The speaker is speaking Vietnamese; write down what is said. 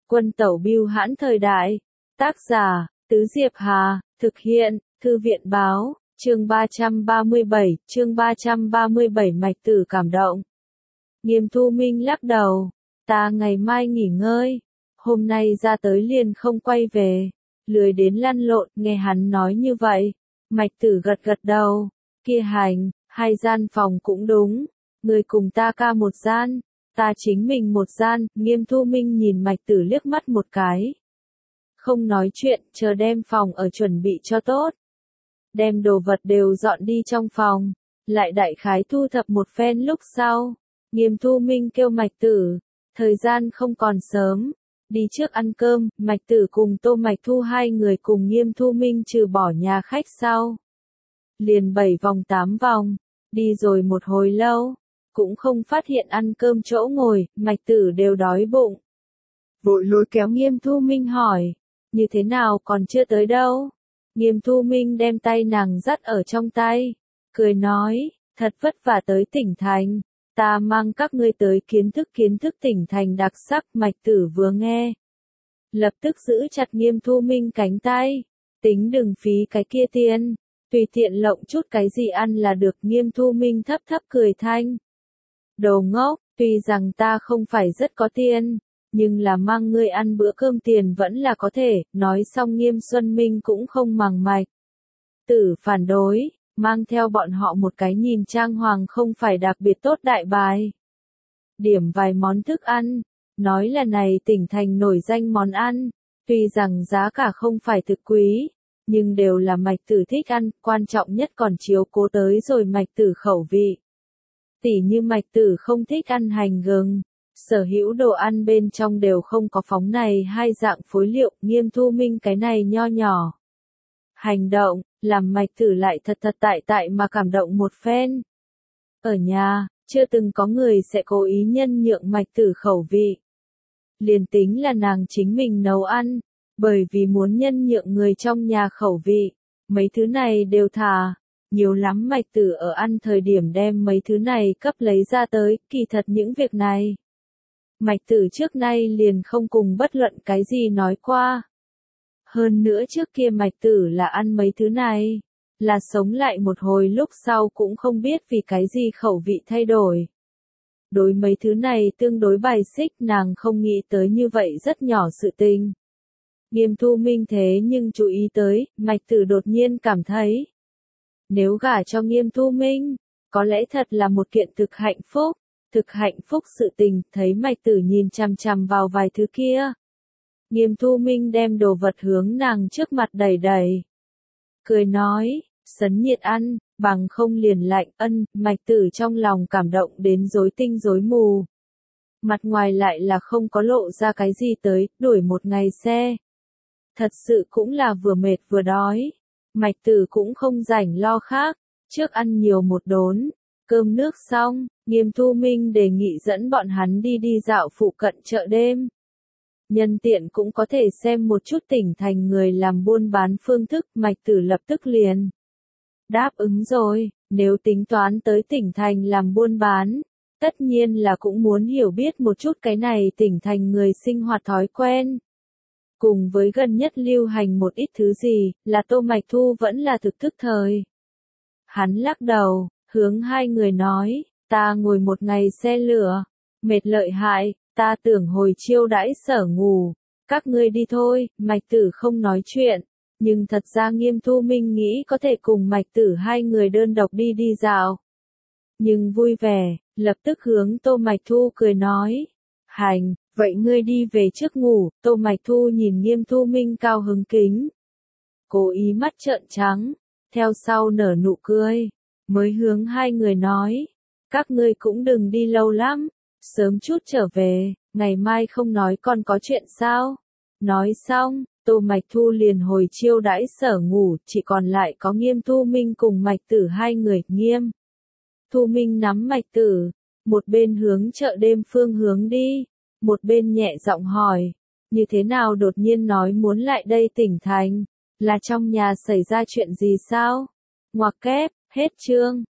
Quân tẩu bưu hãn thời đại. Tác giả, Tứ Diệp Hà, thực hiện, Thư viện báo, chương 337, Mạch Tử cảm động. Nghiêm Thu Minh lắc đầu, ta ngày mai nghỉ ngơi, hôm nay ra tới liền không quay về, lười đến lăn lộn. Nghe hắn nói như vậy, Mạch Tử gật gật đầu, kia hành, 2 gian phòng cũng đúng, người cùng ta ca 1 gian, ta chính mình 1 gian. Nghiêm Thu Minh nhìn Mạch Tử liếc mắt một cái. Không nói chuyện, chờ đem phòng ở chuẩn bị cho tốt. Đem đồ vật đều dọn đi trong phòng, lại đại khái thu thập một phen lúc sau. Nghiêm Thu Minh kêu Mạch Tử, thời gian không còn sớm, đi trước ăn cơm. Mạch Tử cùng Tô Mạch Thu 2 người cùng Nghiêm Thu Minh trừ bỏ nhà khách sau. Liền 7 vòng 8 vòng, đi rồi một hồi lâu, cũng không phát hiện ăn cơm chỗ ngồi. Mạch Tử đều đói bụng. Vội lôi kéo Nghiêm Thu Minh hỏi, như thế nào còn chưa tới đâu? Nghiêm Thu Minh đem tay nàng dắt ở trong tay, cười nói, thật vất vả tới tỉnh thành, ta mang các ngươi tới kiến thức tỉnh thành đặc sắc. Mạch Tử vừa nghe, lập tức giữ chặt Nghiêm Thu Minh cánh tay, tính đừng phí cái kia tiền, tùy tiện lộng chút cái gì ăn là được. Nghiêm Thu Minh thấp thấp cười thanh, đồ ngốc, tuy rằng ta không phải rất có tiền, nhưng là mang ngươi ăn bữa cơm tiền vẫn là có thể. Nói xong Nghiêm Xuân Minh cũng không màng Mạch Tử phản đối, mang theo bọn họ một cái nhìn trang hoàng không phải đặc biệt tốt đại bài. Điểm vài món thức ăn, nói là này tỉnh thành nổi danh món ăn, tuy rằng giá cả không phải thực quý, nhưng đều là Mạch Tử thích ăn, quan trọng nhất còn chiếu cố tới rồi Mạch Tử khẩu vị. Tỉ như Mạch Tử không thích ăn hành gừng, sở hữu đồ ăn bên trong đều không có phóng này 2 dạng phối liệu. Nghiêm Thu Minh cái này nho nhỏ hành động, làm Mạch Tử lại thật tại mà cảm động một phen. Ở nhà, chưa từng có người sẽ cố ý nhân nhượng Mạch Tử khẩu vị. Liền tính là nàng chính mình nấu ăn, bởi vì muốn nhân nhượng người trong nhà khẩu vị, mấy thứ này đều thà. Nhiều lắm Mạch Tử ở ăn thời điểm đem mấy thứ này cấp lấy ra tới. Kỳ thật những việc này, Mạch Tử trước nay liền không cùng bất luận cái gì nói qua. Hơn nữa trước kia Mạch Tử là ăn mấy thứ này, là sống lại một hồi lúc sau cũng không biết vì cái gì khẩu vị thay đổi. Đối mấy thứ này tương đối bài xích, nàng không nghĩ tới như vậy rất nhỏ sự tình. Nghiêm Thu Minh thế nhưng chú ý tới, Mạch Tử đột nhiên cảm thấy, nếu gả cho Nghiêm Thu Minh, có lẽ thật là một kiện thực hạnh phúc sự tình. Thấy Mạch Tử nhìn chằm chằm vào vài thứ kia, Nghiêm Thu Minh đem đồ vật hướng nàng trước mặt đẩy, cười nói, sấn nhiệt ăn, bằng không liền lạnh. Mạch Tử trong lòng cảm động đến rối tinh rối mù. Mặt ngoài lại là không có lộ ra cái gì tới, đuổi một ngày xe. Thật sự cũng là vừa mệt vừa đói. Mạch Tử cũng không rảnh lo khác, trước ăn nhiều một đốn, cơm nước xong, Nghiêm Thu Minh đề nghị dẫn bọn hắn đi dạo phụ cận chợ đêm. Nhân tiện cũng có thể xem một chút tỉnh thành người làm buôn bán phương thức. Mạch Tử lập tức liền đáp ứng rồi, nếu tính toán tới tỉnh thành làm buôn bán, tất nhiên là cũng muốn hiểu biết một chút cái này tỉnh thành người sinh hoạt thói quen. Cùng với gần nhất lưu hành một ít thứ gì, là Tô Mạch Thu vẫn là thực thức thời. Hắn lắc đầu, hướng 2 người nói, ta ngồi một ngày xe lửa, mệt lợi hại, ta tưởng hồi chiêu đãi sở ngủ, các ngươi đi thôi. Mạch Tử không nói chuyện, nhưng thật ra Nghiêm Thu Minh nghĩ có thể cùng Mạch Tử 2 người đơn độc đi dạo. Nhưng vui vẻ, lập tức hướng Tô Mạch Thu cười nói, hành, vậy ngươi đi về trước ngủ. Tô Mạch Thu nhìn Nghiêm Thu Minh cao hứng kính, cố ý mắt trợn trắng, theo sau nở nụ cười, mới hướng 2 người nói, các ngươi cũng đừng đi lâu lắm, sớm chút trở về, ngày mai không nói còn có chuyện sao? Nói xong, Tô Mạch Thu liền hồi chiêu đãi sở ngủ, chỉ còn lại có Nghiêm Thu Minh cùng Mạch Tử 2 người. Nghiêm Thu Minh nắm Mạch Tử, một bên hướng chợ đêm phương hướng đi, một bên nhẹ giọng hỏi, như thế nào đột nhiên nói muốn lại đây tỉnh thành, là trong nhà xảy ra chuyện gì sao? Ngoặc kép, hết chương.